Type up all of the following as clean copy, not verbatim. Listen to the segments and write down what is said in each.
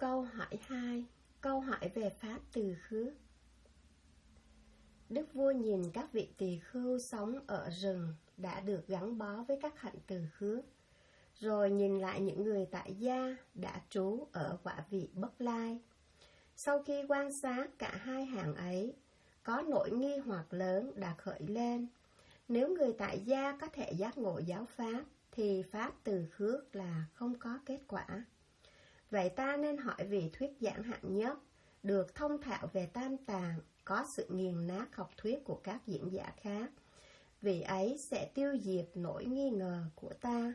Câu hỏi 2. Câu hỏi về pháp từ khước. Đức vua nhìn các vị tỳ khưu sống ở rừng đã được gắn bó với các hạnh từ khước, rồi nhìn lại những người tại gia đã trú ở quả vị Bất Lai. Sau khi quan sát cả hai hàng ấy, có nỗi nghi hoặc lớn đã khởi lên. Nếu người tại gia có thể giác ngộ giáo pháp, thì pháp từ khước là không có kết quả. Vậy ta nên hỏi vị thuyết giảng hạng nhất, được thông thạo về tam tạng, có sự nghiền nát học thuyết của các diễn giả khác. Vị ấy sẽ tiêu diệt nỗi nghi ngờ của ta.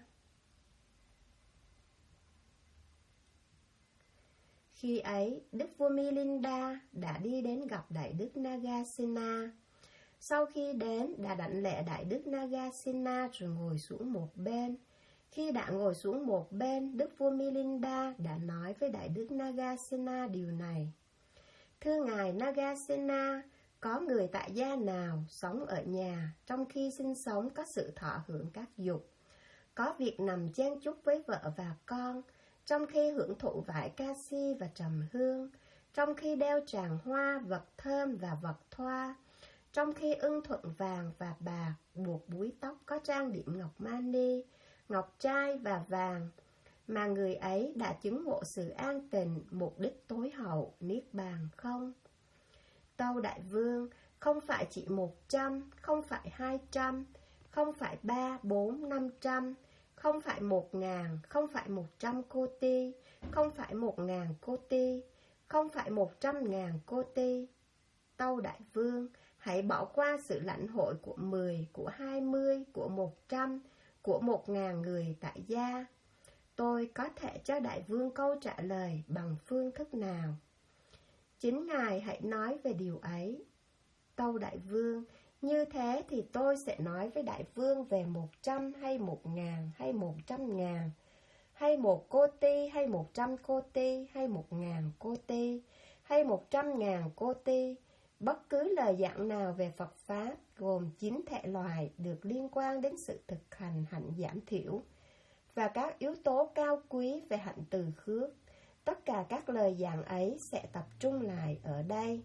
Khi ấy, Đức vua Milinda đã đi đến gặp Đại đức Nagasena. Sau khi đến, đã đảnh lễ Đại đức Nagasena rồi ngồi xuống một bên. Khi đã ngồi xuống một bên, Đức vua Milinda đã nói với Đại đức Nagasena điều này. Thưa ngài Nagasena, có người tại gia nào sống ở nhà trong khi sinh sống có sự thọ hưởng các dục, có việc nằm chen chúc với vợ và con, trong khi hưởng thụ vải ca-si và trầm hương, trong khi đeo tràng hoa, vật thơm và vật thoa, trong khi ưng thuận vàng và bạc, buộc búi tóc có trang điểm ngọc mani, ngọc trai và vàng, mà người ấy đã chứng ngộ sự an tịnh, mục đích tối hậu, niết bàn không? Tâu đại vương, không phải chỉ 100, không phải 200, không phải 3, 4, 500, không phải 1000, không phải 100 cô ti, không phải 1000 cô ti, không phải 100.000 cô ti. Tâu đại vương, hãy bỏ qua sự lãnh hội của 10, của 20, của 100, của 1000 người tại gia. Tôi có thể cho đại vương câu trả lời bằng phương thức nào? Chính ngài hãy nói về điều ấy. Tâu đại vương, như thế thì tôi sẽ nói với đại vương về 100 hay 1000 hay 100.000, hay 1 cô ti hay 100 cô ti hay 1000 cô ti hay 100.000 cô ti. Bất cứ lời giảng nào về Phật Pháp gồm 9 thể loại được liên quan đến sự thực hành hạnh giảm thiểu và các yếu tố cao quý về hạnh từ khước. Tất cả các lời giảng ấy sẽ tập trung lại ở đây.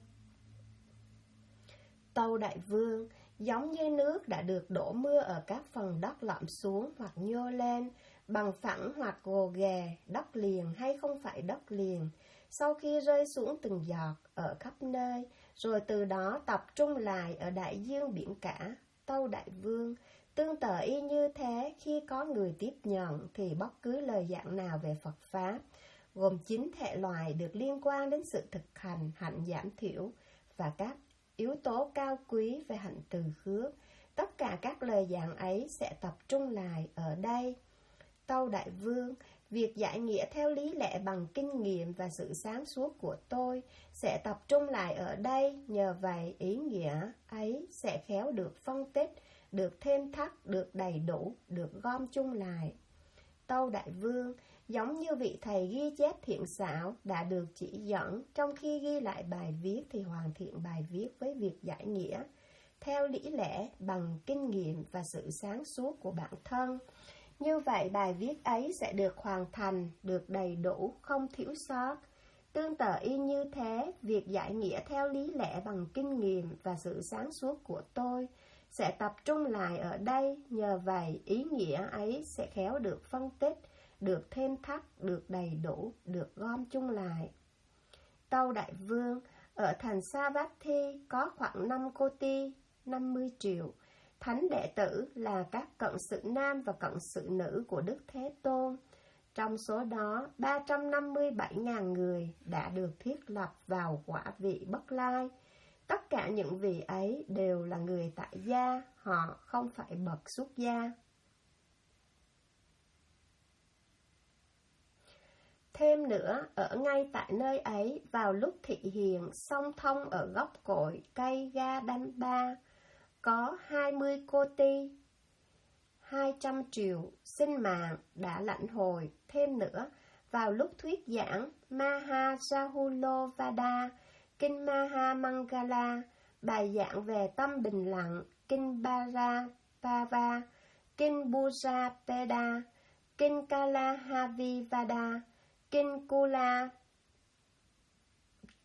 Tâu đại vương, giống như nước đã được đổ mưa ở các phần đất lõm xuống hoặc nhô lên, bằng phẳng hoặc gồ ghề, đất liền hay không phải đất liền, sau khi rơi xuống từng giọt ở khắp nơi, rồi từ đó tập trung lại ở đại dương biển cả. Tâu đại vương, tương tự y như thế, khi có người tiếp nhận thì bất cứ lời giảng nào về Phật Pháp, gồm 9 thể loại được liên quan đến sự thực hành hạnh giảm thiểu và các yếu tố cao quý về hạnh từ khước, tất cả các lời giảng ấy sẽ tập trung lại ở đây. Tâu đại vương, việc giải nghĩa theo lý lẽ bằng kinh nghiệm và sự sáng suốt của tôi sẽ tập trung lại ở đây, nhờ vậy ý nghĩa ấy sẽ khéo được phân tích, được thêm thắt, được đầy đủ, được gom chung lại. Tâu đại vương, giống như vị thầy ghi chép thiện xảo đã được chỉ dẫn, trong khi ghi lại bài viết thì hoàn thiện bài viết với việc giải nghĩa theo lý lẽ bằng kinh nghiệm và sự sáng suốt của bản thân. Như vậy bài viết ấy sẽ được hoàn thành, được đầy đủ, không thiếu sót. Tương tự y như thế, việc giải nghĩa theo lý lẽ bằng kinh nghiệm và sự sáng suốt của tôi sẽ tập trung lại ở đây, nhờ vậy ý nghĩa ấy sẽ khéo được phân tích, được thêm thắt, được đầy đủ, được gom chung lại. Tâu đại vương, ở thành Savatthi có khoảng 5 cô ti, 50 triệu. Thánh đệ tử là các cận sự nam và cận sự nữ của Đức Thế Tôn. Trong số đó, 357.000 người đã được thiết lập vào quả vị Bất Lai. Tất cả những vị ấy đều là người tại gia, họ không phải bậc xuất gia. Thêm nữa, ở ngay tại nơi ấy, vào lúc thị hiền, song thông ở gốc cội cây ga đanh ba, có 20 cô ti, 200 triệu sinh mạng đã lãnh hồi. Thêm nữa, vào lúc thuyết giảng Mahajahulovada, kinh Mahamangala, bài giảng về tâm bình lặng, kinh Bharapava, kinh Bujapeda, kinh Kalahavivada, kinh Kula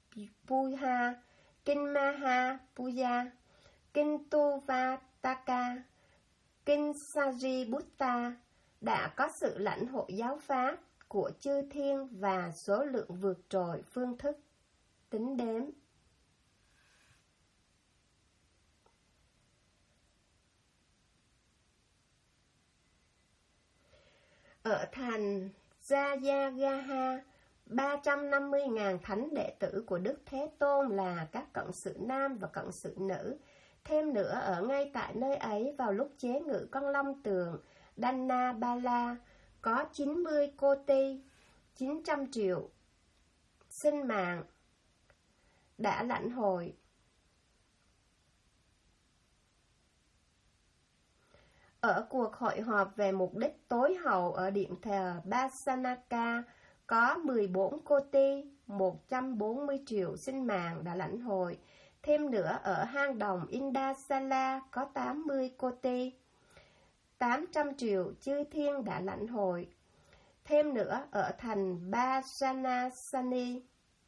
Puha, kinh Maha Puja, kinh Tuvataka, kinh Sariputta đã có sự lãnh hội giáo pháp của chư thiên và số lượng vượt trội phương thức tính đếm. Ở thành Jayagaha, 350.000 thánh đệ tử của Đức Thế Tôn là các cận sự nam và cận sự nữ. Thêm nữa, ở ngay tại nơi ấy vào lúc chế ngự con long tường Dannabala, có 90 cô ti, 900 triệu sinh mạng đã lãnh hội. Ở cuộc hội họp về mục đích tối hậu ở điện thờ Basanaka, có 14 cô ti, 140 triệu sinh mạng đã lãnh hội. Thêm nữa, ở hang động Indasala có 80 cô ti, 800 triệu chư thiên đã lãnh hội. Thêm nữa, ở thành Bajanasani,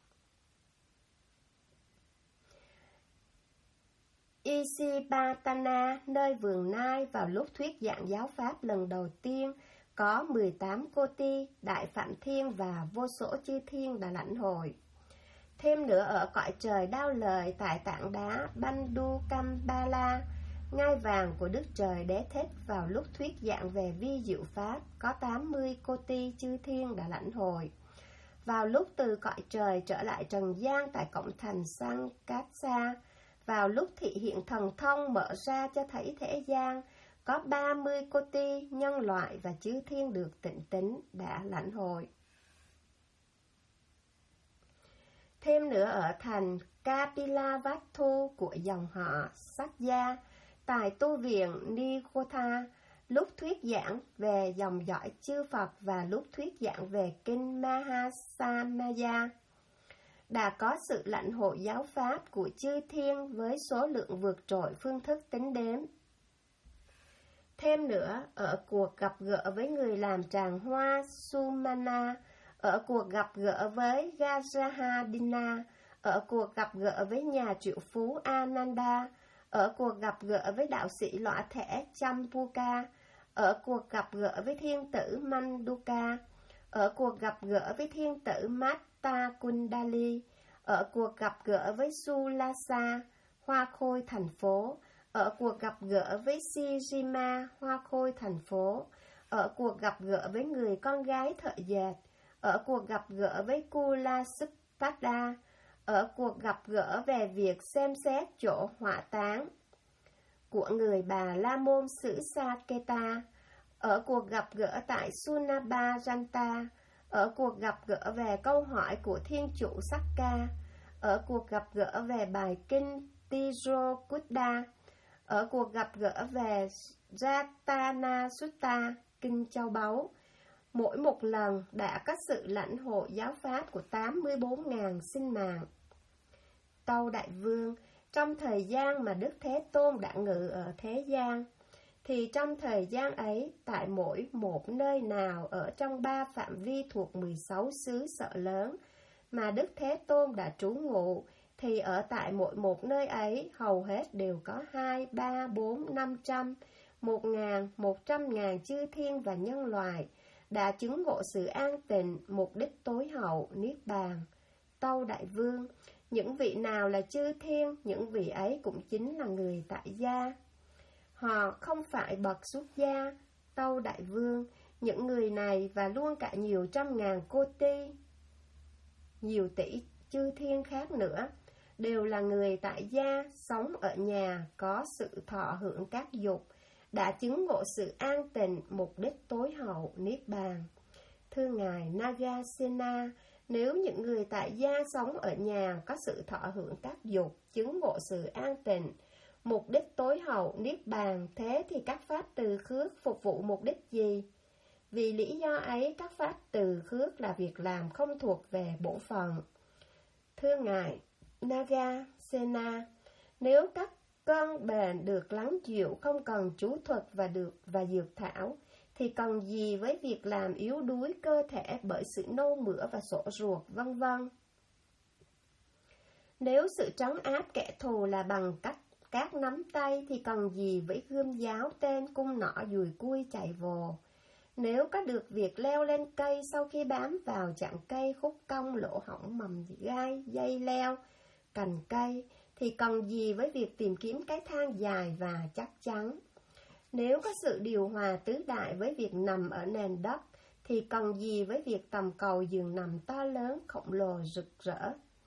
Isipatana, nơi vườn Nai, vào lúc thuyết giảng giáo pháp lần đầu tiên, có 18 cô ti, đại phạm thiên và vô số chư thiên đã lãnh hội. Thêm nữa, ở cõi trời Đao Lời tại tảng đá Bandukambala, ngai vàng của Đức Trời Đế Thích, vào lúc thuyết giảng về vi diệu pháp, có 80 cô ti chư thiên đã lãnh hội. Vào lúc từ cõi trời trở lại trần gian tại cổng thành Sankatsa, vào lúc thị hiện thần thông mở ra cho thấy thế gian, có 30 cô ti nhân loại và chư thiên được tịnh tín đã lãnh hội. Thêm nữa, ở thành Kapilavatthu của dòng họ Sakya, tại tu viện Nikotha, lúc thuyết giảng về dòng dõi chư Phật và lúc thuyết giảng về kinh Mahasamaya, đã có sự lãnh hội giáo pháp của chư thiên với số lượng vượt trội phương thức tính đếm. Thêm nữa, ở cuộc gặp gỡ với người làm tràng hoa Sumana, ở cuộc gặp gỡ với Gajahadina, ở cuộc gặp gỡ với nhà triệu phú Ananda, ở cuộc gặp gỡ với đạo sĩ lõa thẻ Champuka, ở cuộc gặp gỡ với thiên tử Manduka, ở cuộc gặp gỡ với thiên tử Mata Kundali, ở cuộc gặp gỡ với Sulasa, hoa khôi thành phố, ở cuộc gặp gỡ với Sijima, hoa khôi thành phố, ở cuộc gặp gỡ với người con gái thợ dệt, ở cuộc gặp gỡ với Kulasukpada, ở cuộc gặp gỡ về việc xem xét chỗ hỏa táng của người bà La Môn xứ Saketa, ở cuộc gặp gỡ tại Sunabhajanta, ở cuộc gặp gỡ về câu hỏi của thiên chủ Sakka, ở cuộc gặp gỡ về bài kinh Tijokuta, ở cuộc gặp gỡ về Ratana Sutta, kinh châu báu. Mỗi một lần đã có sự lãnh hội giáo pháp của 84.000 sinh mạng. Tâu Đại Vương, trong thời gian mà Đức Thế Tôn đã ngự ở thế gian, thì trong thời gian ấy, tại mỗi một nơi nào ở trong 3 phạm vi thuộc 16 xứ sở lớn mà Đức Thế Tôn đã trú ngụ, thì ở tại mỗi một nơi ấy hầu hết đều có 2, 3, 4, 500, 1.000, 100.000 chư thiên và nhân loại đã chứng ngộ sự an tịnh, mục đích tối hậu, Niết Bàn. Tâu Đại Vương, những vị nào là chư thiên, những vị ấy cũng chính là người tại gia. Họ không phải bậc xuất gia. Tâu Đại Vương, những người này và luôn cả nhiều trăm ngàn cô ti, nhiều tỷ chư thiên khác nữa, đều là người tại gia, sống ở nhà, có sự thọ hưởng các dục, đã chứng ngộ sự an tịnh, mục đích tối hậu, Niết Bàn. Thưa Ngài Nagasena, nếu những người tại gia sống ở nhà có sự thọ hưởng các dục, chứng ngộ sự an tịnh, mục đích tối hậu, Niết Bàn, thế thì các pháp từ khước phục vụ mục đích gì? Vì lý do ấy, các pháp từ khước là việc làm không thuộc về bổn phận. Thưa Ngài Nagasena, nếu các cơn bệnh được lắng dịu, không cần chú thuật và dược thảo, thì cần gì với việc làm yếu đuối cơ thể bởi sự nôn mửa và sổ ruột, vân vân. Nếu sự trấn áp kẻ thù là bằng cách các nắm tay thì cần gì với gươm giáo tên cung nỏ dùi cui chạy vồ. Nếu có được việc leo lên cây sau khi bám vào chặng cây khúc cong lỗ hổng mầm gai, dây leo, cành cây, thì cần gì với việc tìm kiếm cái thang dài và chắc chắn. Nếu có sự điều hòa tứ đại với việc nằm ở nền đất, thì cần gì với việc tầm cầu giường nằm to lớn, khổng lồ, rực rỡ.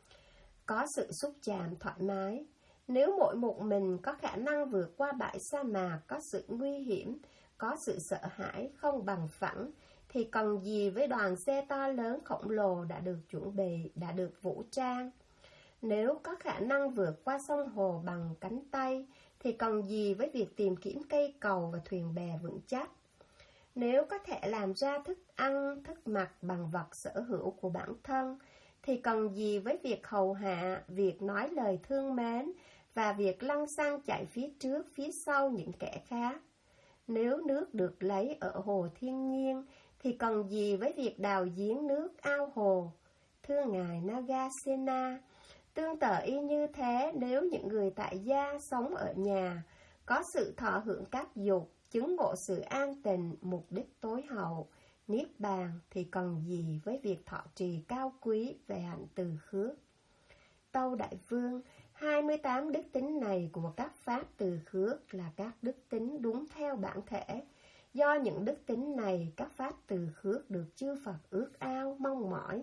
Có sự xúc chạm thoải mái. Nếu mỗi một mình có khả năng vượt qua bãi sa mạc, có sự nguy hiểm, có sự sợ hãi không bằng phẳng, thì cần gì với đoàn xe to lớn khổng lồ đã được chuẩn bị, đã được vũ trang. Nếu có khả năng vượt qua sông hồ bằng cánh tay, thì cần gì với việc tìm kiếm cây cầu và thuyền bè vững chắc. Nếu có thể làm ra thức ăn, thức mặc bằng vật sở hữu của bản thân, thì cần gì với việc hầu hạ, việc nói lời thương mến và việc lăng xăng chạy phía trước, phía sau những kẻ khác. Nếu nước được lấy ở hồ thiên nhiên, thì cần gì với việc đào giếng nước ao hồ. Thưa Ngài Nagasena, tương tự y như thế, nếu những người tại gia sống ở nhà, có sự thọ hưởng các dục, chứng ngộ sự an tịnh, mục đích tối hậu, niết bàn, thì cần gì với việc thọ trì cao quý về hạnh từ khước. Tâu Đại Vương, 28 đức tính này của các pháp từ khước là các đức tính đúng theo bản thể. Do những đức tính này, các pháp từ khước được chư Phật ước ao, mong mỏi.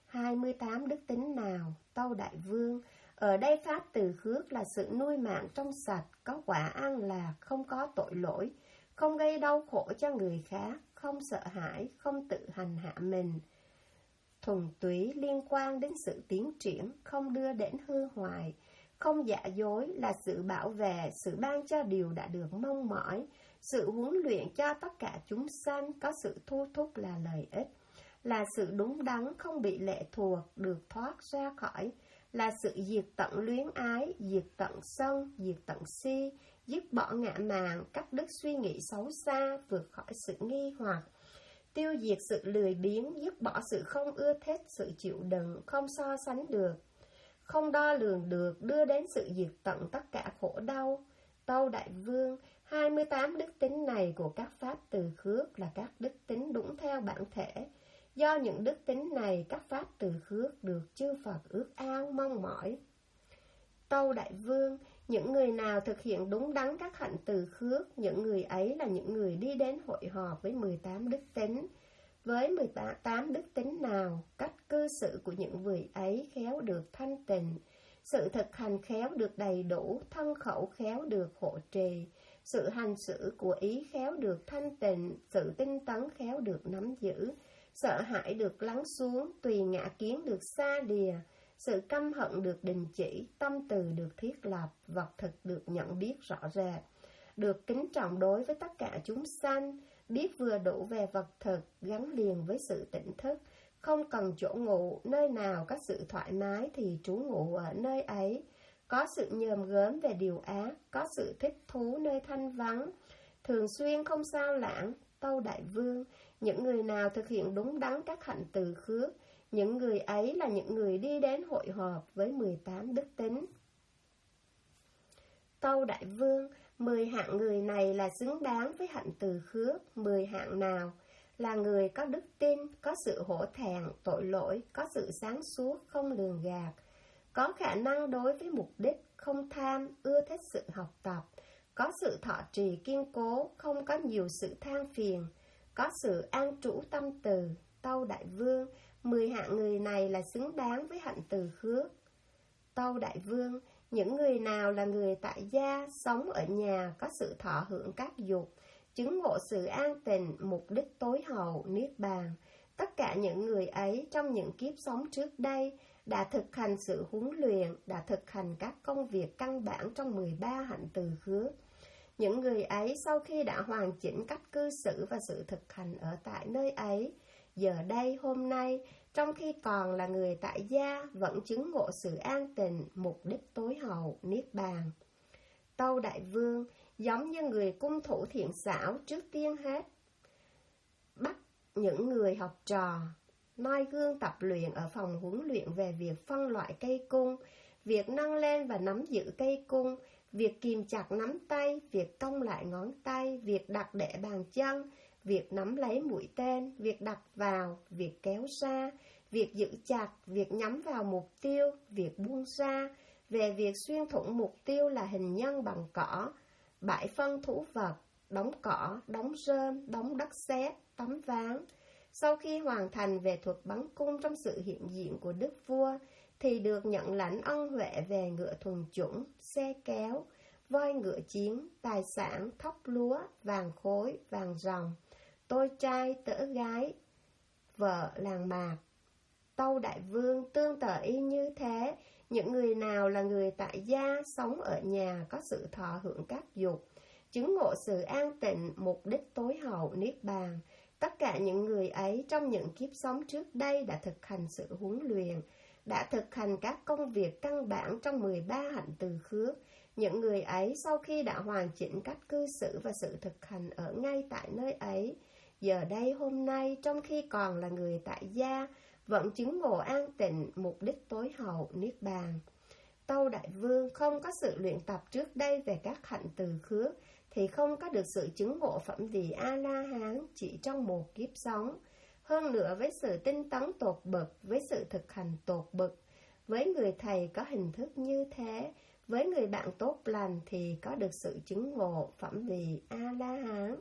28 đức tính nào, Tâu Đại Vương? Ở đây pháp từ khước là sự nuôi mạng trong sạch, có quả an lạc, không có tội lỗi, không gây đau khổ cho người khác, không sợ hãi, không tự hành hạ mình. Thuần túy liên quan đến sự tiến triển, không đưa đến hư hoại, không giả dối, là sự bảo vệ, sự ban cho điều đã được mong mỏi, sự huấn luyện cho tất cả chúng sanh, có sự thu thúc là lợi ích, là sự đúng đắn, không bị lệ thuộc, được thoát ra khỏi, là sự diệt tận luyến ái, diệt tận sân, diệt tận si, dứt bỏ ngã mạn, cắt đứt suy nghĩ xấu xa, vượt khỏi sự nghi hoặc, tiêu diệt sự lười biếng, dứt bỏ sự không ưa thích, sự chịu đựng, không so sánh được, không đo lường được, đưa đến sự diệt tận tất cả khổ đau. Tâu Đại Vương, 28 đức tính này của các pháp từ khước là các đức tính đúng theo bản thể. Do những đức tính này, các pháp từ khước được chư Phật ước ao, mong mỏi. Tâu Đại Vương, những người nào thực hiện đúng đắn các hạnh từ khước, những người ấy là những người đi đến hội họp với 18 đức tính. Với 18 đức tính nào, cách cư xử của những người ấy khéo được thanh tịnh, sự thực hành khéo được đầy đủ, thân khẩu khéo được hộ trì, sự hành xử của ý khéo được thanh tịnh, sự tinh tấn khéo được nắm giữ, sợ hãi được lắng xuống, tùy ngã kiến được xa đìa, sự căm hận được đình chỉ, tâm từ được thiết lập, vật thực được nhận biết rõ rệt, được kính trọng đối với tất cả chúng sanh, biết vừa đủ về vật thực, gắn liền với sự tỉnh thức, không cần chỗ ngủ, nơi nào có sự thoải mái thì trú ngụ ở nơi ấy, có sự nhòm gớm về điều ác, có sự thích thú nơi thanh vắng, thường xuyên không sao lãng. Tâu Đại Vương, những người nào thực hiện đúng đắn các hạnh từ khước, những người ấy là những người đi đến hội họp với 18 đức tính. Tâu Đại Vương, 10 hạng người này là xứng đáng với hạnh từ khước. 10 hạng nào? Là người có đức tin, có sự hổ thẹn, tội lỗi, có sự sáng suốt, không lường gạt, có khả năng đối với mục đích, không tham, ưa thích sự học tập, có sự thọ trì kiên cố, không có nhiều sự than phiền, có sự an trú tâm từ. Tâu Đại Vương, 10 hạng người này là xứng đáng với hạnh từ khước. Tâu Đại Vương, những người nào là người tại gia, sống ở nhà, có sự thọ hưởng các dục, chứng ngộ sự an tịnh, mục đích tối hậu, niết bàn. Tất cả những người ấy trong những kiếp sống trước đây đã thực hành sự huấn luyện, đã thực hành các công việc căn bản trong 13 hạnh từ khước. Những người ấy sau khi đã hoàn chỉnh cách cư xử và sự thực hành ở tại nơi ấy, giờ đây hôm nay, trong khi còn là người tại gia, vẫn chứng ngộ sự an tịnh, mục đích tối hậu, niết bàn. Tâu Đại Vương, giống như người cung thủ thiện xảo, trước tiên hết bắt những người học trò noi gương tập luyện ở phòng huấn luyện về việc phân loại cây cung, việc nâng lên và nắm giữ cây cung, việc kìm chặt nắm tay, việc cong lại ngón tay, việc đặt để bàn chân, việc nắm lấy mũi tên, việc đặt vào, việc kéo ra, việc giữ chặt, việc nhắm vào mục tiêu, việc buông ra, về việc xuyên thủng mục tiêu là hình nhân bằng cỏ, bãi phân thủ vật, đóng cỏ, đóng rơm, đóng đất sét, tấm ván. Sau khi hoàn thành về thuật bắn cung trong sự hiện diện của đức vua, thì được nhận lãnh ân huệ về ngựa thuần chủng, xe kéo, voi ngựa chiến, tài sản, thóc lúa, vàng khối, vàng ròng, tôi trai, tỡ gái, vợ làng mạc. Tâu Đại Vương tương tự y như thế, những người nào là người tại gia, sống ở nhà có sự thọ hưởng các dục, chứng ngộ sự an tịnh, mục đích tối hậu, niết bàn. Tất cả những người ấy trong những kiếp sống trước đây đã thực hành sự huấn luyện, đã thực hành các công việc căn bản trong 13 hạnh từ khước. Những người ấy sau khi đã hoàn chỉnh cách cư xử và sự thực hành ở ngay tại nơi ấy, giờ đây hôm nay trong khi còn là người tại gia, vẫn chứng ngộ an tịnh, mục đích tối hậu, niết bàn. Tâu Đại Vương không có sự luyện tập trước đây về các hạnh từ khước, thì không có được sự chứng ngộ phẩm vị A-la-hán chỉ trong một kiếp sống. Hơn nữa với sự tinh tấn tột bậc, với sự thực hành tột bậc, với người thầy có hình thức như thế, với người bạn tốt lành thì có được sự chứng ngộ phẩm vị A-la-hán.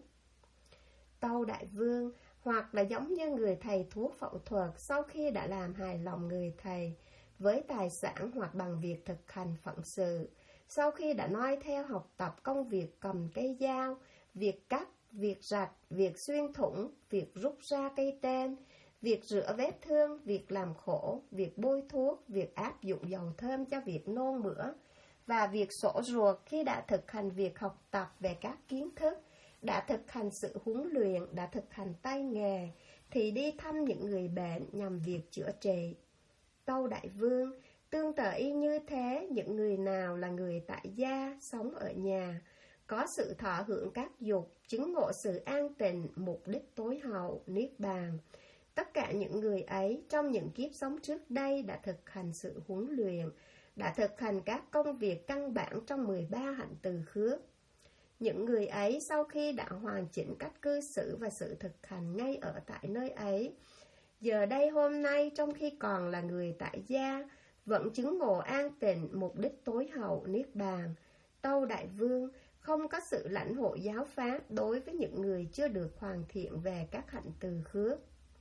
Tâu Đại Vương hoặc là giống như người thầy thuốc phẫu thuật sau khi đã làm hài lòng người thầy với tài sản hoặc bằng việc thực hành phận sự, sau khi đã noi theo học tập công việc cầm cây dao, việc cắt, việc rạch, việc xuyên thủng, việc rút ra cây tên, việc rửa vết thương, việc làm khổ, việc bôi thuốc, việc áp dụng dầu thơm cho việc nôn mửa, và việc sổ ruột khi đã thực hành việc học tập về các kiến thức, đã thực hành sự huấn luyện, đã thực hành tay nghề, thì đi thăm những người bệnh nhằm việc chữa trị. Tâu Đại Vương tương tự y như thế, những người nào là người tại gia, sống ở nhà, có sự thọ hưởng các dục, chứng ngộ sự an tịnh, mục đích tối hậu, niết bàn. Tất cả những người ấy trong những kiếp sống trước đây đã thực hành sự huấn luyện, đã thực hành các công việc căn bản trong 13 hạnh từ khước. Những người ấy sau khi đã hoàn chỉnh cách cư xử và sự thực hành ngay ở tại nơi ấy, giờ đây hôm nay trong khi còn là người tại gia, vẫn chứng ngộ an tịnh, mục đích tối hậu, niết bàn. Tâu Đại Vương không có sự lãnh hội giáo pháp đối với những người chưa được hoàn thiện về các hạnh từ khước.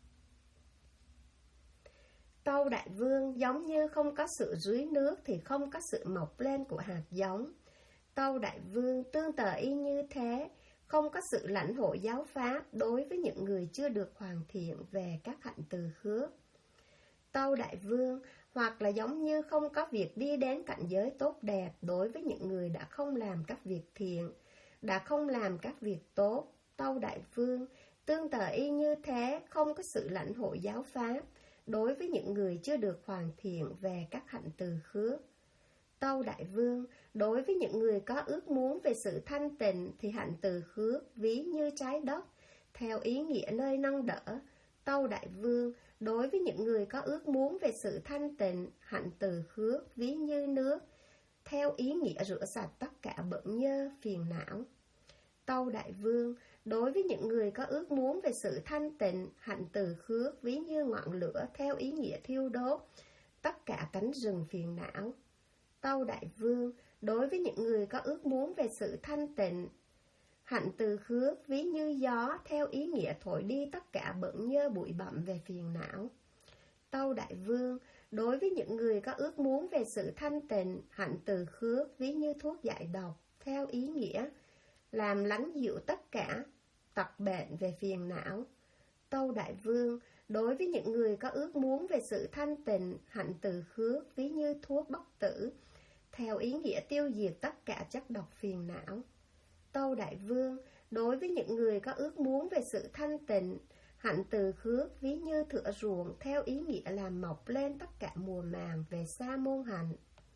Tâu Đại Vương giống như không có sự rưới nước thì không có sự mọc lên của hạt giống. Tâu Đại Vương tương tự y như thế, không có sự lãnh hội giáo pháp đối với những người chưa được hoàn thiện về các hạnh từ khước. Tâu Đại Vương hoặc là giống như không có việc đi đến cảnh giới tốt đẹp đối với những người đã không làm các việc thiện, đã không làm các việc tốt. Tâu Đại Vương tương tự y như thế, không có sự lãnh hội giáo pháp đối với những người chưa được hoàn thiện về các hạnh từ khước. Tâu Đại Vương đối với những người có ước muốn về sự thanh tịnh thì hạnh từ khước ví như trái đất, theo ý nghĩa nơi nâng đỡ. Tâu Đại Vương đối với những người có ước muốn về sự thanh tịnh, hạnh từ khước ví như nước, theo ý nghĩa rửa sạch tất cả bận nhơ, phiền não. Tâu Đại Vương đối với những người có ước muốn về sự thanh tịnh, hạnh từ khước ví như ngọn lửa, theo ý nghĩa thiêu đốt tất cả cánh rừng phiền não. Tâu Đại Vương đối với những người có ước muốn về sự thanh tịnh, hạnh từ khước ví như gió, theo ý nghĩa thổi đi tất cả bận nhơ bụi bặm về phiền não. Tâu Đại Vương đối với những người có ước muốn về sự thanh tịnh, hạnh từ khước ví như thuốc giải độc, theo ý nghĩa làm lắng dịu tất cả tật bệnh về phiền não. Tâu Đại Vương đối với những người có ước muốn về sự thanh tịnh, hạnh từ khước ví như thuốc bất tử, theo ý nghĩa tiêu diệt tất cả chất độc phiền não. Tâu Đại Vương đối với những người có ước muốn về sự thanh tịnh, hạnh từ khước ví như thửa ruộng, theo ý nghĩa làm mọc lên tất cả mùa màng về sa môn hạnh.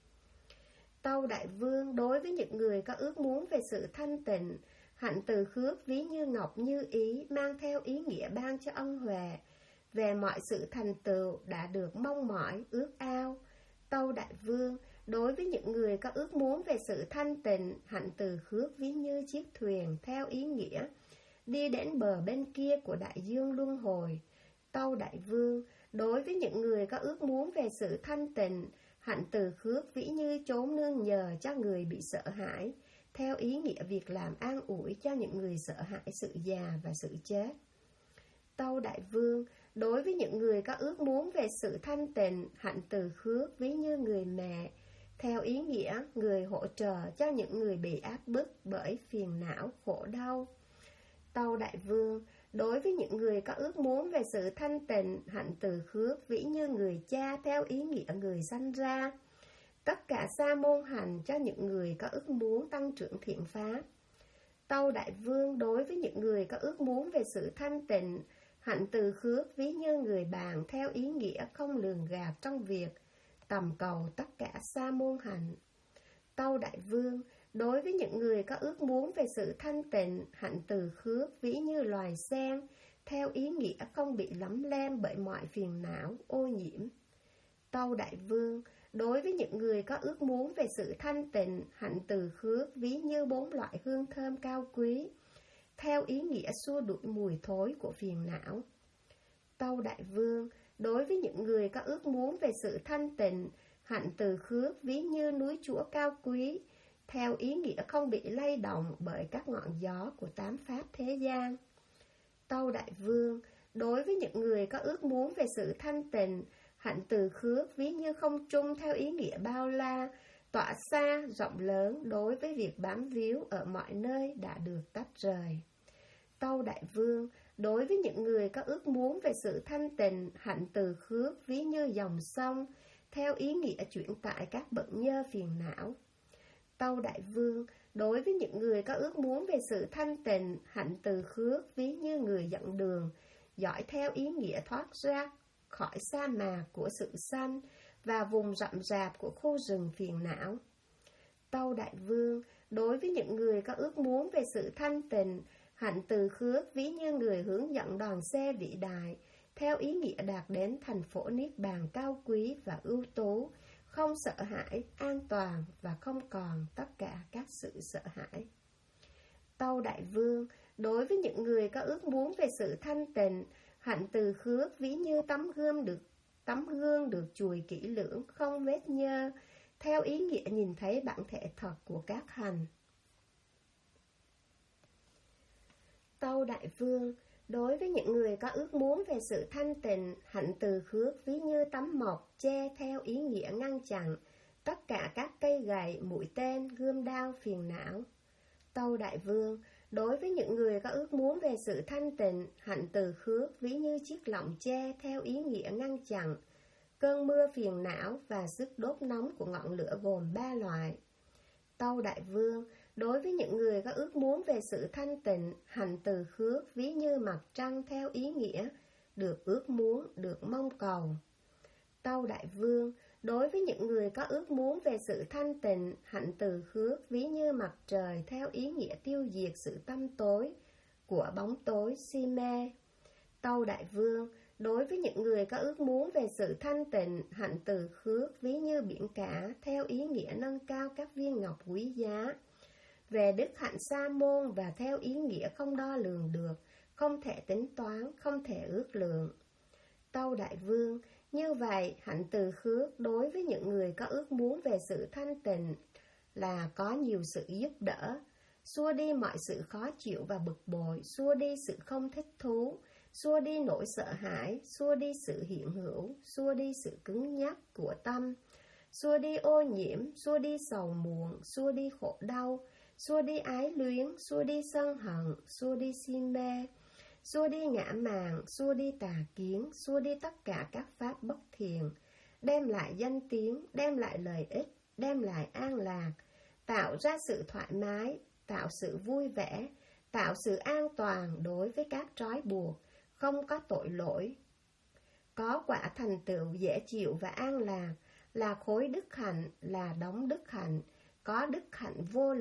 Tâu Đại Vương đối với những người có ước muốn về sự thanh tịnh, hạnh từ khước ví như ngọc như ý, mang theo ý nghĩa ban cho ân huệ về mọi sự thành tựu đã được mong mỏi, ước ao. Tâu Đại Vương đối với những người có ước muốn về sự thanh tịnh, hạnh từ khước ví như chiếc thuyền theo ý nghĩa, đi đến bờ bên kia của đại dương luân hồi. Tâu Đại Vương, đối với những người có ước muốn về sự thanh tịnh, hạnh từ khước ví như chốn nương nhờ cho người bị sợ hãi, theo ý nghĩa việc làm an ủi cho những người sợ hãi sự già và sự chết. Tâu Đại Vương, đối với những người có ước muốn về sự thanh tịnh, hạnh từ khước ví như người mẹ, theo ý nghĩa người hỗ trợ cho những người bị áp bức bởi phiền não, khổ đau. Tâu Đại Vương, đối với những người có ước muốn về sự thanh tịnh, hạnh từ khước ví như người cha theo ý nghĩa người sanh ra. Tất cả sa môn hành cho những người có ước muốn tăng trưởng thiện pháp. Tâu Đại Vương, đối với những người có ước muốn về sự thanh tịnh, hạnh từ khước ví như người bạn theo ý nghĩa không lường gạt trong việc tầm cầu tất cả sa môn hành. Tâu Đại Vương, đối với những người có ước muốn về sự thanh tịnh, hạnh từ khước ví như loài sen, theo ý nghĩa không bị lấm lem bởi mọi phiền não, ô nhiễm. Tâu Đại Vương, đối với những người có ước muốn về sự thanh tịnh, hạnh từ khước ví như 4 loại hương thơm cao quý, theo ý nghĩa xua đuổi mùi thối của phiền não. Tâu Đại Vương, đối với những người có ước muốn về sự thanh tịnh, hạnh từ khước ví như núi Chúa cao quý, theo ý nghĩa không bị lay động bởi các ngọn gió của 8 pháp thế gian. Tâu Đại Vương, đối với những người có ước muốn về sự thanh tịnh, hạnh từ khước ví như không trung theo ý nghĩa bao la, tỏa xa, rộng lớn đối với việc bám víu ở mọi nơi đã được tách rời. Tâu Đại Vương, đối với những người có ước muốn về sự thanh tịnh, hạnh từ khước ví như dòng sông, theo ý nghĩa chuyển tải các bận nhơ phiền não. Tâu Đại Vương, đối với những người có ước muốn về sự thanh tịnh, hạnh từ khước ví như người dẫn đường, dõi theo ý nghĩa thoát ra khỏi sa mạc của sự sanh và vùng rậm rạp của khu rừng phiền não. Tâu Đại Vương, đối với những người có ước muốn về sự thanh tịnh, hạnh từ khước ví như người hướng dẫn đoàn xe vĩ đại, theo ý nghĩa đạt đến thành phố Niết Bàn cao quý và ưu tú, không sợ hãi, an toàn và không còn tất cả các sự sợ hãi. Tâu Đại Vương, đối với những người có ước muốn về sự thanh tịnh, hạnh từ khước ví như tấm gương được chùi kỹ lưỡng, không vết nhơ, theo ý nghĩa nhìn thấy bản thể thật của các hành. Tâu Đại Vương, đối với những người có ước muốn về sự thanh tịnh, hạnh từ khước ví như tấm mộc che theo ý nghĩa ngăn chặn tất cả các cây gậy, mũi tên, gươm đao, phiền não. Tâu Đại Vương, đối với những người có ước muốn về sự thanh tịnh, hạnh từ khước ví như chiếc lọng che theo ý nghĩa ngăn chặn cơn mưa phiền não và sức đốt nóng của ngọn lửa gồm 3 loại. Tâu Đại Vương, đối với những người có ước muốn về sự thanh tịnh, hạnh từ khước ví như mặt trăng theo ý nghĩa được ước muốn, được mong cầu. Tâu Đại Vương, đối với những người có ước muốn về sự thanh tịnh, hạnh từ khước ví như mặt trời theo ý nghĩa tiêu diệt sự tăm tối của bóng tối si mê. Tâu Đại Vương, đối với những người có ước muốn về sự thanh tịnh, hạnh từ khước ví như biển cả theo ý nghĩa nâng cao các viên ngọc quý giá, về đức hạnh sa môn và theo ý nghĩa không đo lường được, không thể tính toán, không thể ước lượng. Tâu Đại Vương, như vậy hạnh từ khước đối với những người có ước muốn về sự thanh tịnh là có nhiều sự giúp đỡ, xua đi mọi sự khó chịu và bực bội, xua đi sự không thích thú, xua đi nỗi sợ hãi, xua đi sự hiện hữu, xua đi sự cứng nhắc của tâm, xua đi ô nhiễm, xua đi sầu muộn, xua đi khổ đau, xua đi ái luyến, xua đi sân hận, xua đi si mê, xua đi ngã mạn, xua đi tà kiến, xua đi tất cả các pháp bất thiện, đem lại danh tiếng, đem lại lợi ích, đem lại an lạc, tạo ra sự thoải mái, tạo sự vui vẻ, tạo sự an toàn đối với các trói buộc, không có tội lỗi, có quả thành tựu dễ chịu và an lạc, là khối đức hạnh, là đống đức hạnh, có đức hạnh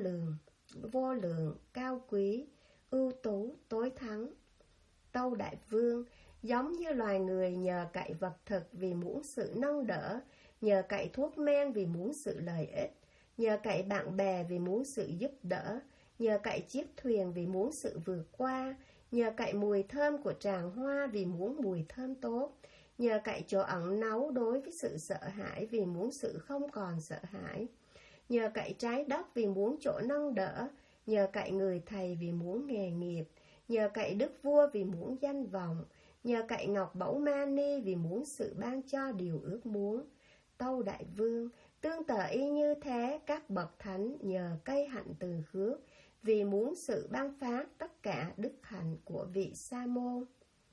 vô lượng, cao quý, ưu tú, tối thắng. Tâu Đại Vương, Giống như loài người nhờ cậy vật thực vì muốn sự nâng đỡ, nhờ cậy thuốc men vì muốn sự lợi ích, nhờ cậy bạn bè vì muốn sự giúp đỡ, nhờ cậy chiếc thuyền vì muốn sự vượt qua, nhờ cậy mùi thơm của tràng hoa vì muốn mùi thơm tốt, nhờ cậy chỗ ẩn náu đối với sự sợ hãi vì muốn sự không còn sợ hãi, nhờ cậy trái đất vì muốn chỗ nâng đỡ, nhờ cậy người thầy vì muốn nghề nghiệp, nhờ cậy đức vua vì muốn danh vọng, nhờ cậy ngọc bẩu mani vì muốn sự ban cho điều ước muốn. Tâu đại vương, tương tự y như thế, các bậc thánh nhờ cây hạnh từ khước vì muốn sự ban phát tất cả đức hạnh của vị sa môn.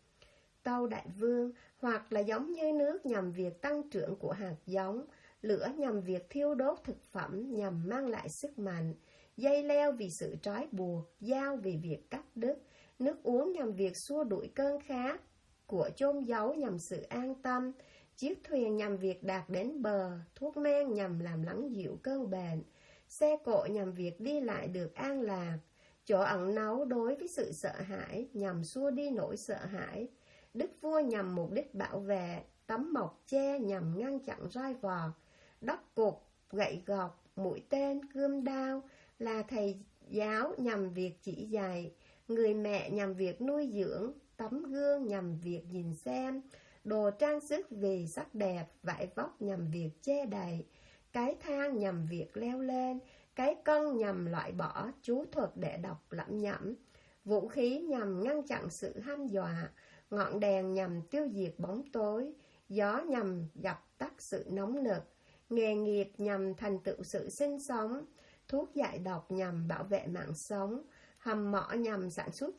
Tâu đại vương, hoặc là giống như nước nhằm việc tăng trưởng của hạt giống, lửa nhằm việc thiêu đốt thực phẩm nhằm mang lại sức mạnh, dây leo vì sự trói buộc, dao vì việc cắt đứt, nước uống nhằm việc xua đuổi cơn khát, của chôn giấu nhằm sự an tâm, chiếc thuyền nhằm việc đạt đến bờ, thuốc men nhằm làm lắng dịu cơn bệnh, xe cộ nhằm việc đi lại được an lạc, chỗ ẩn náu đối với sự sợ hãi nhằm xua đi nỗi sợ hãi, đức vua nhằm mục đích bảo vệ, tấm mộc che nhằm ngăn chặn roi vọt, đất cục, gậy gộc, mũi tên, gươm đao là thầy giáo nhằm việc chỉ dạy, người mẹ nhằm việc nuôi dưỡng, tấm gương nhằm việc nhìn xem, đồ trang sức vì sắc đẹp, vải vóc nhằm việc che đậy, cái thang nhằm việc leo lên, cái cân nhằm loại bỏ, chú thuật để đọc lẩm nhẩm, vũ khí nhằm ngăn chặn sự hăm dọa, ngọn đèn nhằm tiêu diệt bóng tối, gió nhằm dập tắt sự nóng nực, nghề nghiệp nhằm thành tựu sự sinh sống, thuốc giải độc nhằm bảo vệ mạng sống, hầm mỏ nhằm sản xuất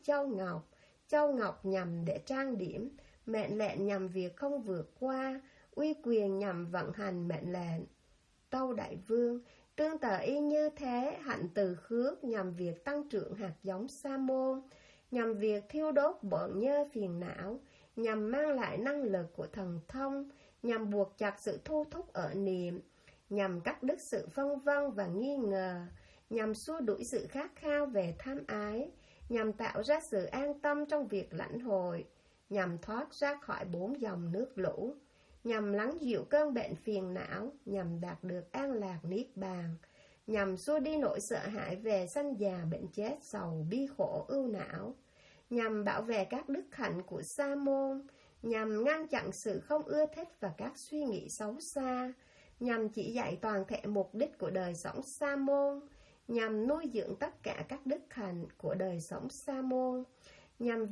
châu ngọc nhằm để trang điểm, mệnh lệnh nhằm việc không vượt qua, uy quyền nhằm vận hành mệnh lệnh. Tâu đại vương, tương tự y như thế, hạnh từ khước nhằm việc tăng trưởng hạt giống sa môn, nhằm việc thiêu đốt bộn nhơ phiền não, nhằm mang lại năng lực của thần thông, nhằm buộc chặt sự thu thúc ở niệm, nhằm cắt đứt sự phân vân và nghi ngờ, nhằm xua đuổi sự khát khao về tham ái, nhằm tạo ra sự an tâm trong việc lãnh hội, nhằm thoát ra khỏi 4 dòng nước lũ, nhằm lắng dịu cơn bệnh phiền não, nhằm đạt được an lạc niết bàn, nhằm xua đi nỗi sợ hãi về sanh già bệnh chết sầu bi khổ ưu não, nhằm bảo vệ các đức hạnh của sa môn, nhằm ngăn chặn sự không ưa thích và các suy nghĩ xấu xa, nhằm chỉ dạy toàn thể mục đích của đời sống sa môn, nhằm nuôi dưỡng tất cả các đức hạnh của đời sống sa môn, nhằm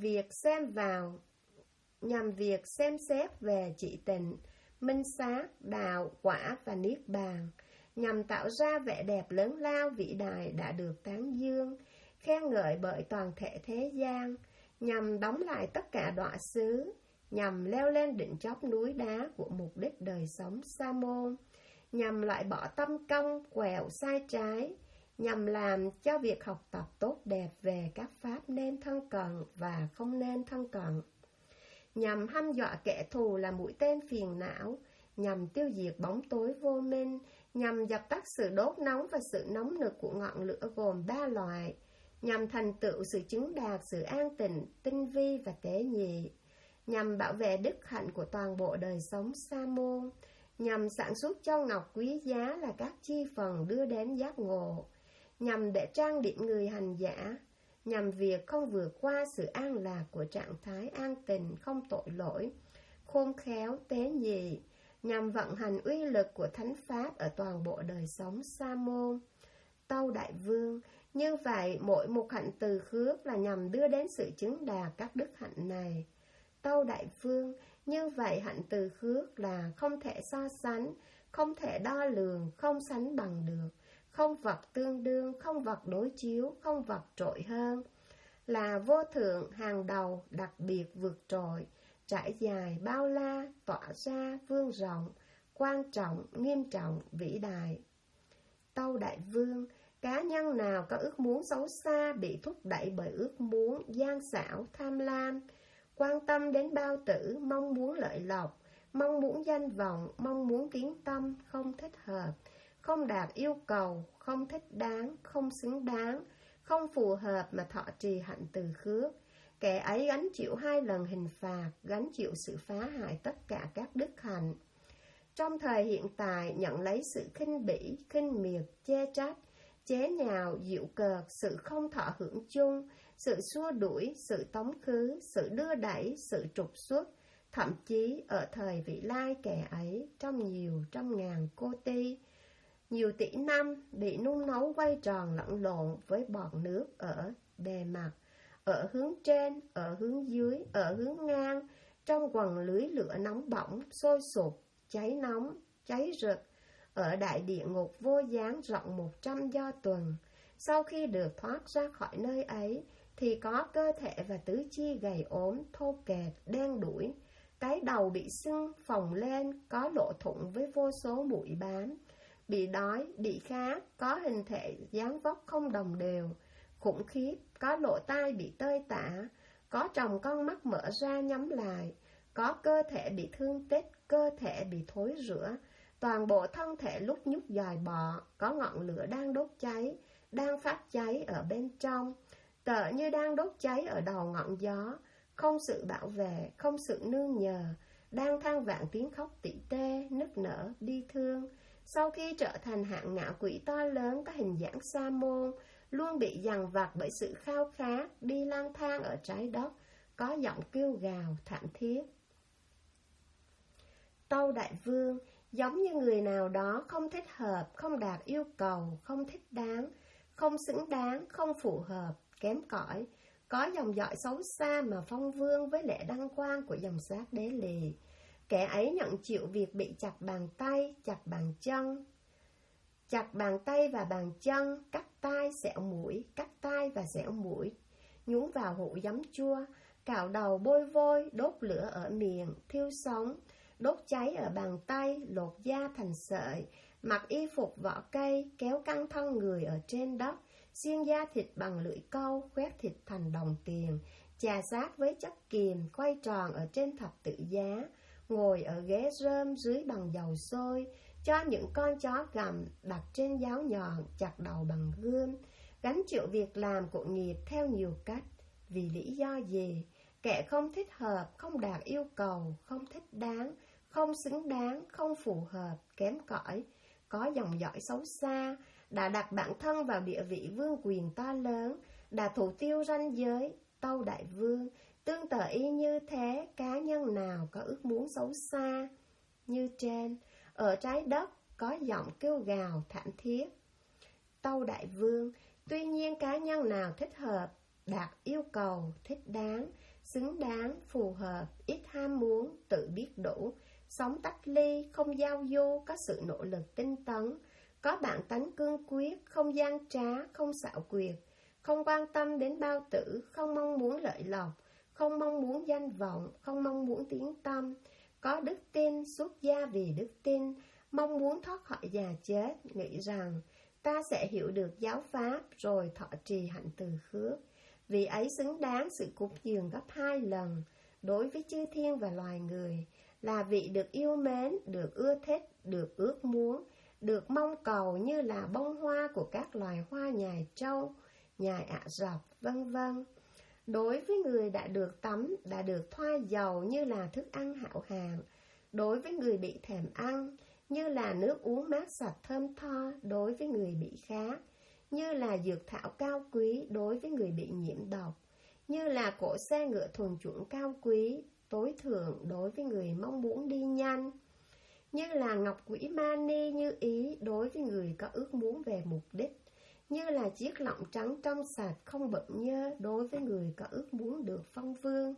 việc xem xét về trị tịnh, minh sát, đạo, quả và niết bàn, nhằm tạo ra vẻ đẹp lớn lao vĩ đại đã được tán dương, khen ngợi bởi toàn thể thế gian, nhằm đóng lại tất cả đọa xứ, nhằm leo lên đỉnh chóp núi đá của mục đích đời sống sa môn, nhằm loại bỏ tâm công, quẹo sai trái, nhằm làm cho việc học tập tốt đẹp về các pháp nên thân cận và không nên thân cận, nhằm hăm dọa kẻ thù là mũi tên phiền não, nhằm tiêu diệt bóng tối vô minh, nhằm dập tắt sự đốt nóng và sự nóng nực của ngọn lửa gồm 3 loại, nhằm thành tựu sự chứng đạt, sự an tịnh, tinh vi và tế nhị, nhằm bảo vệ đức hạnh của toàn bộ đời sống sa môn, nhằm sản xuất cho ngọc quý giá là các chi phần đưa đến giác ngộ, nhằm để trang điểm người hành giả, nhằm việc không vượt qua sự an lạc của trạng thái an tình không tội lỗi, khôn khéo tế nhị, nhằm vận hành uy lực của thánh pháp ở toàn bộ đời sống sa môn. Tâu đại vương, như vậy mỗi một hạnh từ khước là nhằm đưa đến sự chứng đạt các đức hạnh này. Tâu đại vương, như vậy hạnh từ khước là không thể so sánh, không thể đo lường, không sánh bằng được, không vật tương đương, không vật đối chiếu, không vật trội hơn, là vô thượng, hàng đầu, đặc biệt vượt trội, trải dài, bao la, tỏa ra, vương rộng, quan trọng, nghiêm trọng, vĩ đại. Tâu đại vương, cá nhân nào có ước muốn xấu xa bị thúc đẩy bởi ước muốn gian xảo, tham lam, quan tâm đến bao tử, mong muốn lợi lộc, mong muốn danh vọng, mong muốn tiếng tâm, không thích hợp, không đạt yêu cầu, không thích đáng, không xứng đáng, không phù hợp mà thọ trì hạnh từ khước, Kẻ ấy gánh chịu 2 lần hình phạt, gánh chịu sự phá hại tất cả các đức hạnh. Trong thời hiện tại, nhận lấy sự khinh bỉ, khinh miệt, chê trách, chế nhạo, giễu cợt, sự không thọ hưởng chung, sự xua đuổi, sự tống khứ, sự đưa đẩy, sự trục xuất. Thậm chí ở thời vị lai, kẻ ấy trong nhiều trăm ngàn cô ti, nhiều tỷ năm bị nung nấu quay tròn lẫn lộn với bọt nước ở bề mặt, ở hướng trên, ở hướng dưới, ở hướng ngang, trong quần lưới lửa nóng bỏng, sôi sục, cháy nóng, cháy rực, ở đại địa ngục vô gián rộng 100 do tuần. Sau khi được thoát ra khỏi nơi ấy, thì có cơ thể và tứ chi gầy ốm, thô kệch, đen đủi, cái đầu bị sưng, phồng lên, có lỗ thủng với vô số mũi bám, bị đói, bị khát, có hình thể dáng vóc không đồng đều, khủng khiếp, có lỗ tai bị tơi tả, có tròng con mắt mở ra nhắm lại, có cơ thể bị thương tích, cơ thể bị thối rữa, toàn bộ thân thể lúc nhúc dòi bọ, có ngọn lửa đang đốt cháy, đang phát cháy ở bên trong, tựa như đang đốt cháy ở đầu ngọn gió, không sự bảo vệ, không sự nương nhờ, đang than vãn tiếng khóc tỉ tê, nức nở, bi thương. Sau khi trở thành hạng ngạ quỷ to lớn có hình dáng sa môn, luôn bị dằn vặt bởi sự khao khát, đi lang thang ở trái đất, có giọng kêu gào thảm thiết. Tâu Đại Vương, giống như người nào đó không thích hợp, không đạt yêu cầu, không thích đáng, không xứng đáng, không phù hợp, kém cỏi, có dòng dõi xấu xa mà phong vương với lẽ đăng quang của dòng xác đế lì. Kẻ ấy nhận chịu việc bị chặt bàn tay, chặt bàn chân, chặt bàn tay và bàn chân, cắt tai, xẻo mũi, cắt tai và xẻo mũi, nhúng vào hũ giấm chua, cạo đầu bôi vôi, đốt lửa ở miệng, thiêu sống, đốt cháy ở bàn tay, lột da thành sợi, mặc y phục vỏ cây, kéo căng thân người ở trên đất, xiên da thịt bằng lưỡi câu, quét thịt thành đồng tiền, chà sát với chất kiềm, quay tròn ở trên thập tự giá, ngồi ở ghế rơm dưới bằng dầu sôi, cho những con chó gặm, đặt trên giáo nhọn, chặt đầu bằng gươm, gánh chịu việc làm của nghiệp theo nhiều cách. Vì lý do gì? Kẻ không thích hợp, không đạt yêu cầu, không thích đáng, không xứng đáng, không phù hợp, kém cỏi, có dòng dõi xấu xa, đã đặt bản thân vào địa vị vương quyền to lớn, đã thủ tiêu ranh giới. Tâu Đại Vương, tương tự y như thế, cá nhân nào có ước muốn xấu xa như trên, ở trái đất có giọng kêu gào thảm thiết. Tâu Đại Vương, tuy nhiên cá nhân nào thích hợp, đạt yêu cầu, thích đáng, xứng đáng, phù hợp, ít ham muốn, tự biết đủ, sống tách ly, không giao du, có sự nỗ lực tinh tấn, có bản tánh cương quyết, không gian trá, không xảo quyệt, không quan tâm đến bao tử, không mong muốn lợi lộc, không mong muốn danh vọng, không mong muốn tiếng tăm, có đức tin, xuất gia vì đức tin, mong muốn thoát khỏi già chết, nghĩ rằng ta sẽ hiểu được giáo pháp rồi thọ trì hạnh từ khước. Vì ấy xứng đáng sự cúng dường gấp 2 lần đối với chư thiên và loài người, là vị được yêu mến, được ưa thích, được ước muốn, được mong cầu như là bông hoa của các loài hoa nhài trâu, nhài Ả Rập, vân vân. Đối với người đã được tắm, đã được thoa dầu như là thức ăn hảo hạng, đối với người bị thèm ăn, như là nước uống mát sạch thơm tho đối với người bị khát, như là dược thảo cao quý đối với người bị nhiễm độc, như là cỗ xe ngựa thuần chủng cao quý, tối thượng đối với người mong muốn đi nhanh, như là ngọc quỹ mani như ý đối với người có ước muốn về mục đích, như là chiếc lọng trắng trong sạch không bận nhơ đối với người có ước muốn được phong vương,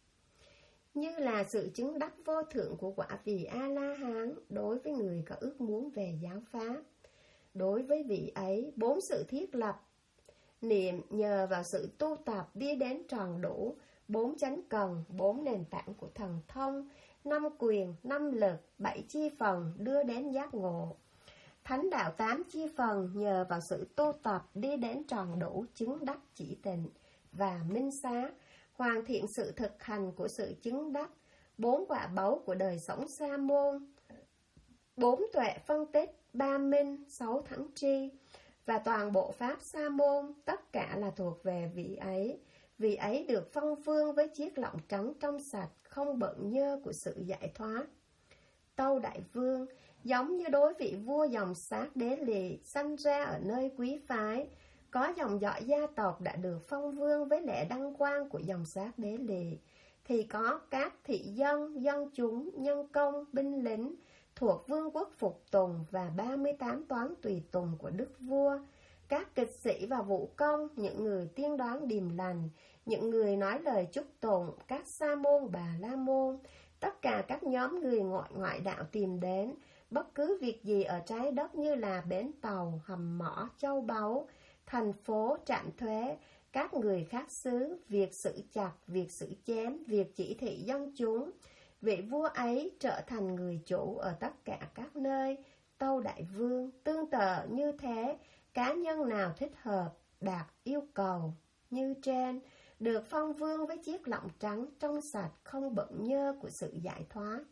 như là sự chứng đắc vô thượng của quả vị A-la-hán đối với người có ước muốn về giáo pháp. Đối với vị ấy, 4 sự thiết lập niệm nhờ vào sự tu tập đi đến tròn đủ, 4 chánh cần, 4 nền tảng của thần thông, 5 quyền, 5 lực, 7 chi phần đưa đến giác ngộ. Thánh đạo 8 chi phần nhờ vào sự tu tập đi đến tròn đủ, chứng đắc chỉ tịnh và minh xá, hoàn thiện sự thực hành của sự chứng đắc, 4 quả báu của đời sống sa môn, 4 tuệ phân tích, 3 minh, 6 thắng tri, và toàn bộ pháp sa môn, tất cả là thuộc về vị ấy. Vị ấy được phong vương với chiếc lọng trắng trong sạch, không bận nhơ của sự giải thoát. Tâu Đại Vương, giống như đối vị vua dòng Sát Đế Lì sanh ra ở nơi quý phái, có dòng dõi gia tộc đã được phong vương với lẽ đăng quang của dòng Sát Đế Lì, thì có các thị dân, dân chúng, nhân công, binh lính thuộc vương quốc phục tùng và 38 toán tùy tùng của đức vua, các kịch sĩ và vũ công, những người tiên đoán điềm lành, những người nói lời chúc tụng, các sa môn bà la môn, tất cả các nhóm người ngoại đạo tìm đến, bất cứ việc gì ở trái đất như là bến tàu, hầm mỏ, châu báu, thành phố, trạm thuế, các người khác xứ, việc xử chặt, việc xử chém, việc chỉ thị dân chúng. Vị vua ấy trở thành người chủ ở tất cả các nơi. Tâu Đại Vương, tương tự như thế, cá nhân nào thích hợp, đạt yêu cầu như trên, được phong vương với chiếc lọng trắng trong sạch, không bận nhơ của sự giải thoát.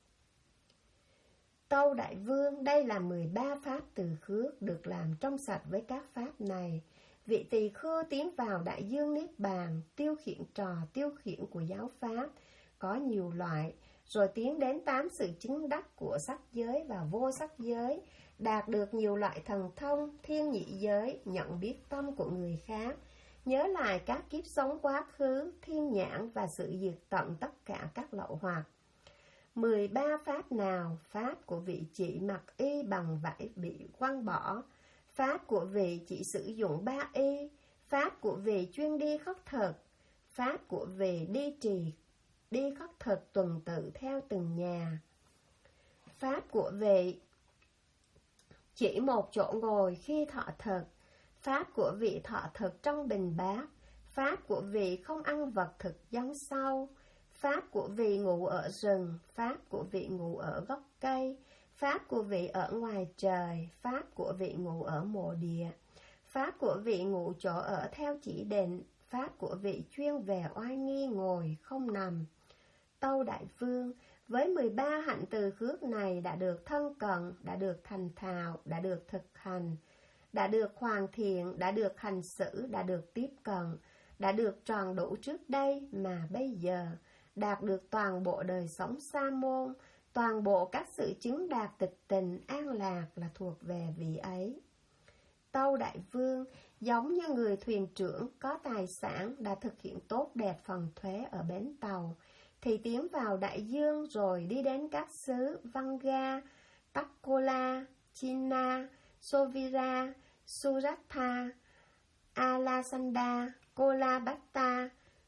Tâu Đại Vương, đây là 13 pháp từ khước được làm trong sạch với các pháp này. Vị tỳ khưu tiến vào đại dương niết bàn, tiêu khiển trò tiêu khiển của giáo pháp, có nhiều loại, rồi tiến đến 8 sự chứng đắc của sắc giới và vô sắc giới, đạt được nhiều loại thần thông, thiên nhị giới, nhận biết tâm của người khác, nhớ lại các kiếp sống quá khứ, thiên nhãn và sự diệt tận tất cả các lậu hoặc. 13 pháp nào? Pháp của vị chỉ mặc y bằng vải bị quăng bỏ, pháp của vị chỉ sử dụng 3 y, pháp của vị chuyên đi khất thực, pháp của vị đi khất thực tuần tự theo từng nhà, pháp của vị chỉ một chỗ ngồi khi thọ thực, pháp của vị thọ thực trong bình bát, pháp của vị không ăn vật thực dân sâu, pháp của vị ngủ ở rừng, pháp của vị ngủ ở gốc cây, pháp của vị ở ngoài trời, pháp của vị ngủ ở mộ địa, pháp của vị ngủ chỗ ở theo chỉ định, pháp của vị chuyên về oai nghi ngồi không nằm. Tâu Đại Vương, với 13 hạnh từ khước này đã được thân cận, đã được thành thạo, đã được thực hành, đã được hoàn thiện, đã được hành xử, đã được tiếp cận, đã được tròn đủ trước đây mà bây giờ, đạt được toàn bộ đời sống sa môn, toàn bộ các sự chứng đạt tịch tình, an lạc là thuộc về vị ấy. Tâu Đại Vương, giống như người thuyền trưởng có tài sản đã thực hiện tốt đẹp phần thuế ở bến tàu, thì tiến vào đại dương rồi đi đến các xứ Vanga, Takkola, China, Sovira, Suratha, Alasanda, Kolabata,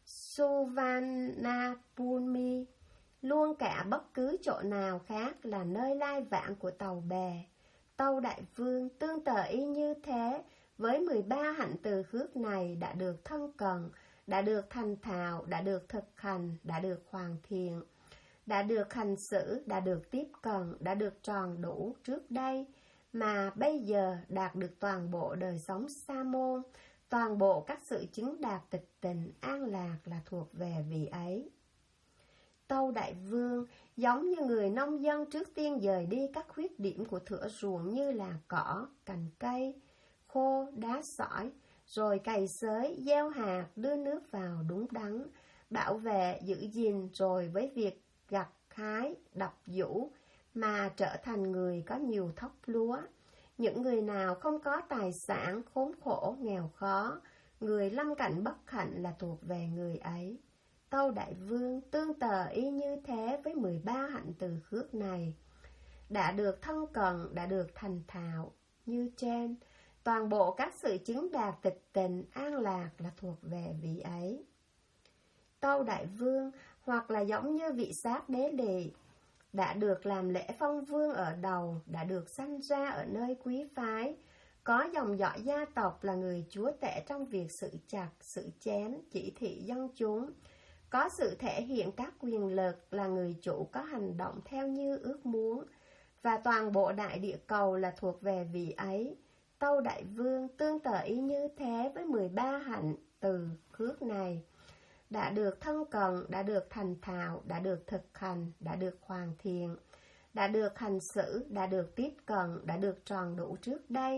Suvarnabhumi, luôn cả bất cứ chỗ nào khác là nơi lai vãng của tàu bè. Tâu Đại Vương, tương tự y như thế, với 13 hạnh từ khước này đã được thân cận, đã được thành thạo, đã được thực hành, đã được hoàn thiện, đã được hành xử, đã được tiếp cận, đã được tròn đủ trước đây, mà bây giờ đạt được toàn bộ đời sống sa môn, toàn bộ các sự chứng đạt tịch tình, an lạc là thuộc về vị ấy. Tâu Đại Vương, giống như người nông dân trước tiên dời đi các khuyết điểm của thửa ruộng như là cỏ, cành cây, khô, đá sỏi, rồi cày xới, gieo hạt, đưa nước vào đúng đắn, bảo vệ, giữ gìn, rồi với việc gặt hái, đập giũ, mà trở thành người có nhiều thóc lúa. Những người nào không có tài sản, khốn khổ, nghèo khó, người lâm cảnh bất hạnh là thuộc về người ấy. Tâu Đại Vương, tương tự y như thế với 13 hạnh từ khước này, đã được thân cận, đã được thành thạo như trên, toàn bộ các sự chứng đạt tịch tình, an lạc là thuộc về vị ấy. Tâu Đại Vương, hoặc là giống như vị Sát Đế Lì, đã được làm lễ phong vương ở đầu, đã được sanh ra ở nơi quý phái, có dòng dõi gia tộc là người chúa tể trong việc xử chặt, xử chém, chỉ thị dân chúng, có sự thể hiện các quyền lực là người chủ có hành động theo như ước muốn, và toàn bộ đại địa cầu là thuộc về vị ấy. Tâu Đại Vương, tương tự y như thế với 13 hạnh từ khước này, đã được thân cận, đã được thành thạo, đã được thực hành, đã được hoàn thiện, đã được hành xử, đã được tiếp cận, đã được tròn đủ trước đây,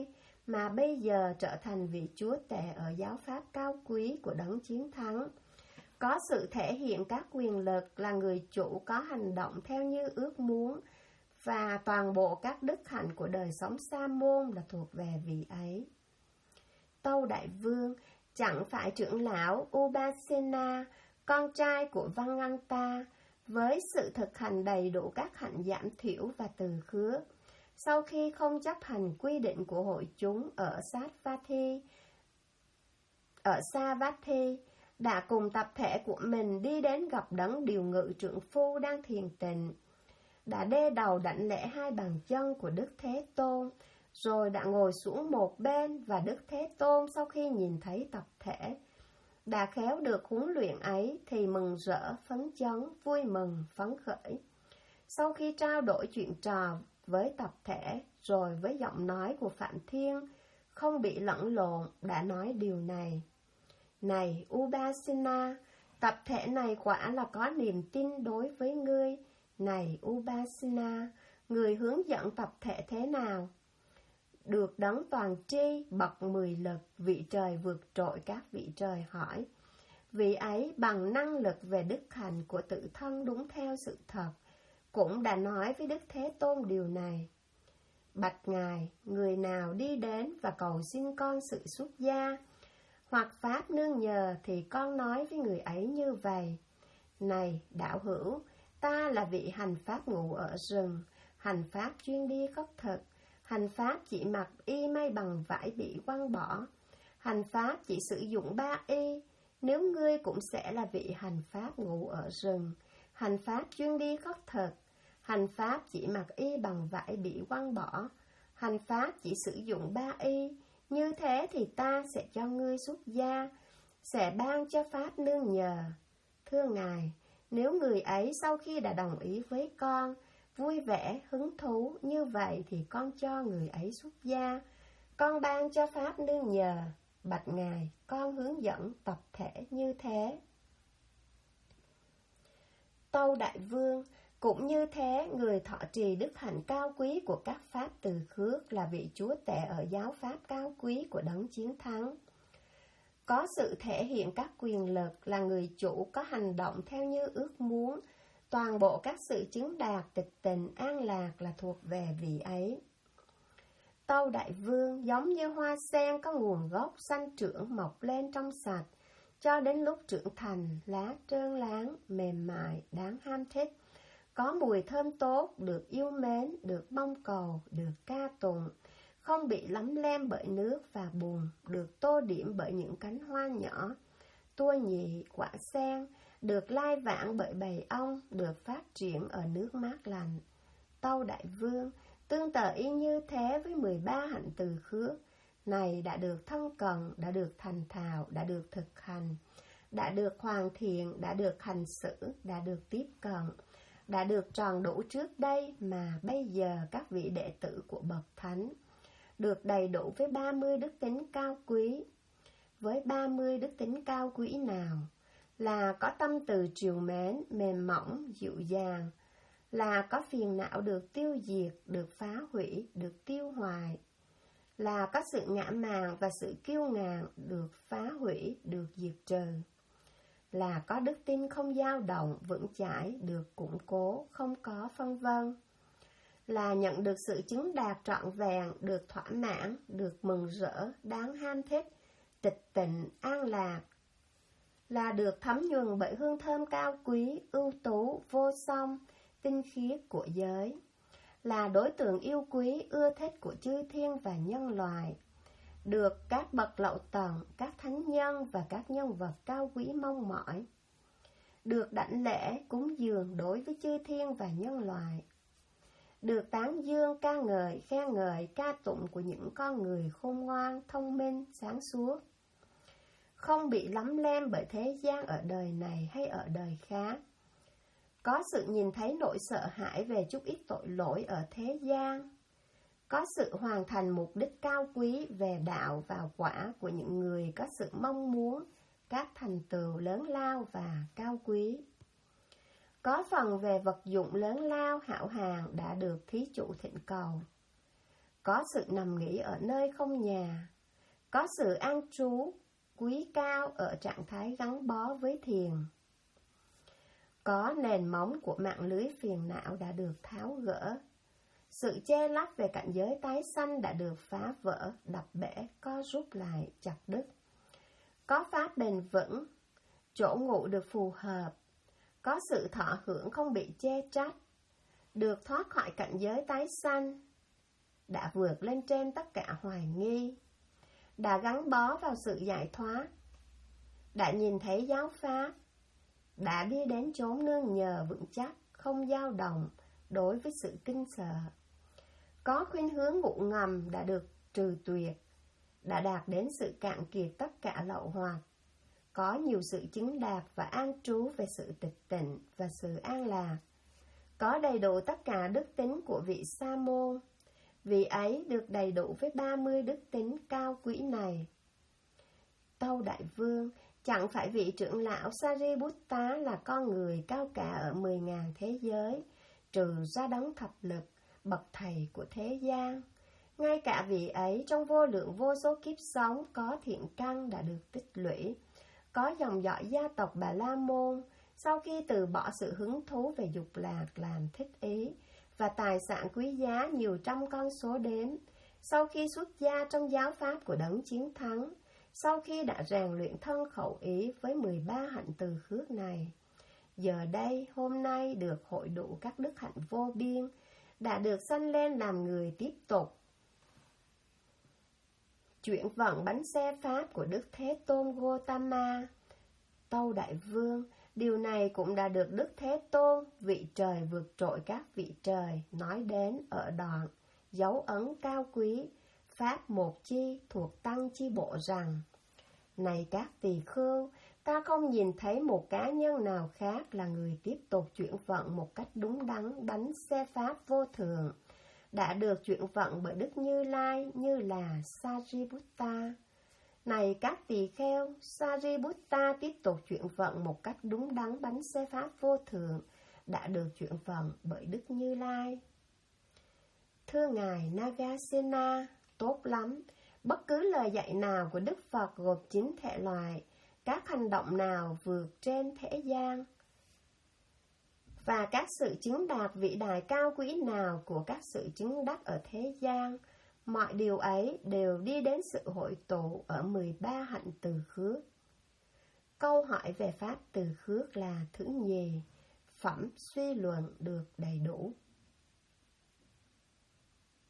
mà bây giờ trở thành vị chúa tể ở giáo pháp cao quý của đấng chiến thắng. Có sự thể hiện các quyền lực, là người chủ có hành động theo như ước muốn, và toàn bộ các đức hạnh của đời sống sa môn là thuộc về vị ấy. Tâu Đại Vương, chẳng phải trưởng lão Ubasena, con trai của Vanganta, với sự thực hành đầy đủ các hạnh giảm thiểu và từ khứa, sau khi không chấp hành quy định của hội chúng ở Savatthi, đã cùng tập thể của mình đi đến gặp đấng điều ngự trượng phu đang thiền tịnh, đã đê đầu đảnh lễ hai bàn chân của Đức Thế Tôn, rồi đã ngồi xuống một bên, và Đức Thế Tôn sau khi nhìn thấy tập thể đã khéo được huấn luyện ấy thì mừng rỡ, phấn chấn, vui mừng, phấn khởi. Sau khi trao đổi chuyện trò với tập thể, rồi với giọng nói của Phạm Thiên không bị lẫn lộn, đã nói điều này: Này Ubasena, tập thể này quả là có niềm tin đối với ngươi. Này Ubasena, người hướng dẫn tập thể thế nào? Được đấng toàn tri, bậc 10 lực, vị trời vượt trội các vị trời hỏi. Vị ấy bằng năng lực về đức hạnh của tự thân đúng theo sự thật, cũng đã nói với Đức Thế Tôn điều này: Bạch Ngài, người nào đi đến và cầu xin con sự xuất gia, hoặc pháp nương nhờ, thì con nói với người ấy như vậy: Này đạo hữu, ta là vị hành pháp ngụ ở rừng, hành pháp chuyên đi khất thực, hành pháp chỉ mặc y may bằng vải bị quăng bỏ, hành pháp chỉ sử dụng 3 y. Nếu ngươi cũng sẽ là vị hành pháp ngụ ở rừng, hành pháp chuyên đi khất thực, hành pháp chỉ mặc y bằng vải bị quăng bỏ, hành pháp chỉ sử dụng 3 y, như thế thì ta sẽ cho ngươi xuất gia, sẽ ban cho pháp nương nhờ. Thưa Ngài, nếu người ấy sau khi đã đồng ý với con, vui vẻ, hứng thú như vậy, thì con cho người ấy xuất gia, con ban cho pháp nương nhờ. Bạch Ngài, con hướng dẫn tập thể như thế. Tâu Đại Vương, cũng như thế, người thọ trì đức hạnh cao quý của các pháp từ khước là vị chúa tể ở giáo pháp cao quý của đấng chiến thắng. Có sự thể hiện các quyền lực, là người chủ có hành động theo như ước muốn, toàn bộ các sự chứng đạt, tịch tình, an lạc là thuộc về vị ấy. Tâu Đại Vương, giống như hoa sen có nguồn gốc xanh trưởng mọc lên trong sạch, cho đến lúc trưởng thành, lá trơn láng, mềm mại, đáng ham thích, có mùi thơm tốt, được yêu mến, được mong cầu, được ca tụng, không bị lấm lem bởi nước và bùn, được tô điểm bởi những cánh hoa nhỏ, tua nhị, quả sen, được lai vãng bởi bầy ong, được phát triển ở nước mát lành. Tâu Đại Vương, tương tự y như thế với 13 hạnh từ khước này đã được thân cận, đã được thành thạo, đã được thực hành, đã được hoàn thiện, đã được hành xử, đã được tiếp cận, đã được tròn đủ trước đây, mà bây giờ các vị đệ tử của Bậc Thánh được đầy đủ với 30 đức tính cao quý. Với 30 đức tính cao quý nào? Là có tâm từ trìu mến, mềm mỏng, dịu dàng, là có phiền não được tiêu diệt, được phá hủy, được tiêu hoại, là có sự ngã mạn và sự kiêu ngạo, được phá hủy, được diệt trừ, là có đức tin không dao động, vững chãi, được củng cố, không có phân vân, là nhận được sự chứng đạt trọn vẹn, được thỏa mãn, được mừng rỡ, đáng ham thích, tịch tịnh, an lạc, là được thấm nhuần bởi hương thơm cao quý, ưu tú, vô song, tinh khiết của giới, là đối tượng yêu quý, ưa thích của chư thiên và nhân loại, được các bậc lậu tận, các thánh nhân và các nhân vật cao quý mong mỏi, được đảnh lễ, cúng dường đối với chư thiên và nhân loại, được tán dương, ca ngợi, khen ngợi, ca tụng của những con người khôn ngoan, thông minh, sáng suốt, không bị lấm lem bởi thế gian ở đời này hay ở đời khác, có sự nhìn thấy nỗi sợ hãi về chút ít tội lỗi ở thế gian, có sự hoàn thành mục đích cao quý về đạo và quả của những người có sự mong muốn, các thành tựu lớn lao và cao quý, có phần về vật dụng lớn lao hão hàng đã được thí chủ thỉnh cầu, có sự nằm nghỉ ở nơi không nhà, có sự an trú quý cao ở trạng thái gắn bó với thiền. Có nền móng của mạng lưới phiền não đã được tháo gỡ. Sự che lấp về cảnh giới tái sanh đã được phá vỡ, đập bể, co rút lại, chặt đứt. Có pháp bền vững, chỗ ngủ được phù hợp, có sự thọ hưởng không bị chê trách, được thoát khỏi cảnh giới tái sanh, đã vượt lên trên tất cả hoài nghi, đã gắn bó vào sự giải thoát, đã nhìn thấy giáo pháp, đã đi đến chốn nương nhờ vững chắc, không dao động đối với sự kinh sợ. Có khuynh hướng ngụ ngầm đã được trừ tuyệt, đã đạt đến sự cạn kiệt tất cả lậu hoặc. Có nhiều sự chứng đạt và an trú về sự tịch tịnh và sự an lạc. Có đầy đủ tất cả đức tính của vị Sa môn. Vị ấy được đầy đủ với 30 đức tính cao quý này. Tâu Đại Vương, chẳng phải vị trưởng lão Sariputta là con người cao cả ở 10.000 thế giới, trừ ra đấng thập lực, bậc thầy của thế gian. Ngay cả vị ấy trong vô lượng vô số kiếp sống có thiện căn đã được tích lũy. Có dòng dõi gia tộc Bà La Môn, sau khi từ bỏ sự hứng thú về dục lạc làm thích ý, và tài sản quý giá nhiều trăm con số đếm, sau khi xuất gia trong giáo pháp của đấng chiến thắng, sau khi đã rèn luyện thân khẩu ý với 13 hạnh từ khước này, giờ đây, hôm nay được hội đủ các đức hạnh vô biên, đã được sanh lên làm người tiếp tục chuyển vận bánh xe pháp của Đức Thế Tôn Gotama. Tâu Đại Vương, điều này cũng đã được Đức Thế Tôn, vị trời vượt trội các vị trời, nói đến ở đoạn dấu ấn cao quý, pháp một chi thuộc tăng chi bộ rằng: Này các tỳ khưu, ta không nhìn thấy một cá nhân nào khác là người tiếp tục chuyển vận một cách đúng đắn bánh xe pháp vô thường, đã được chuyển vận bởi Đức Như Lai như là Sariputta. Này các tỳ kheo, Sariputta tiếp tục chuyển vận một cách đúng đắn bánh xe pháp vô thường, đã được chuyển vận bởi Đức Như Lai. Thưa Ngài Nagasena, tốt lắm, bất cứ lời dạy nào của Đức Phật gồm 9 thể loại, các hành động nào vượt trên thế gian, và các sự chứng đạt vĩ đại cao quý nào của các sự chứng đắc ở thế gian, mọi điều ấy đều đi đến sự hội tụ ở 13 hạnh từ khước. Câu hỏi về pháp từ khước là thứ nhì, phẩm suy luận được đầy đủ.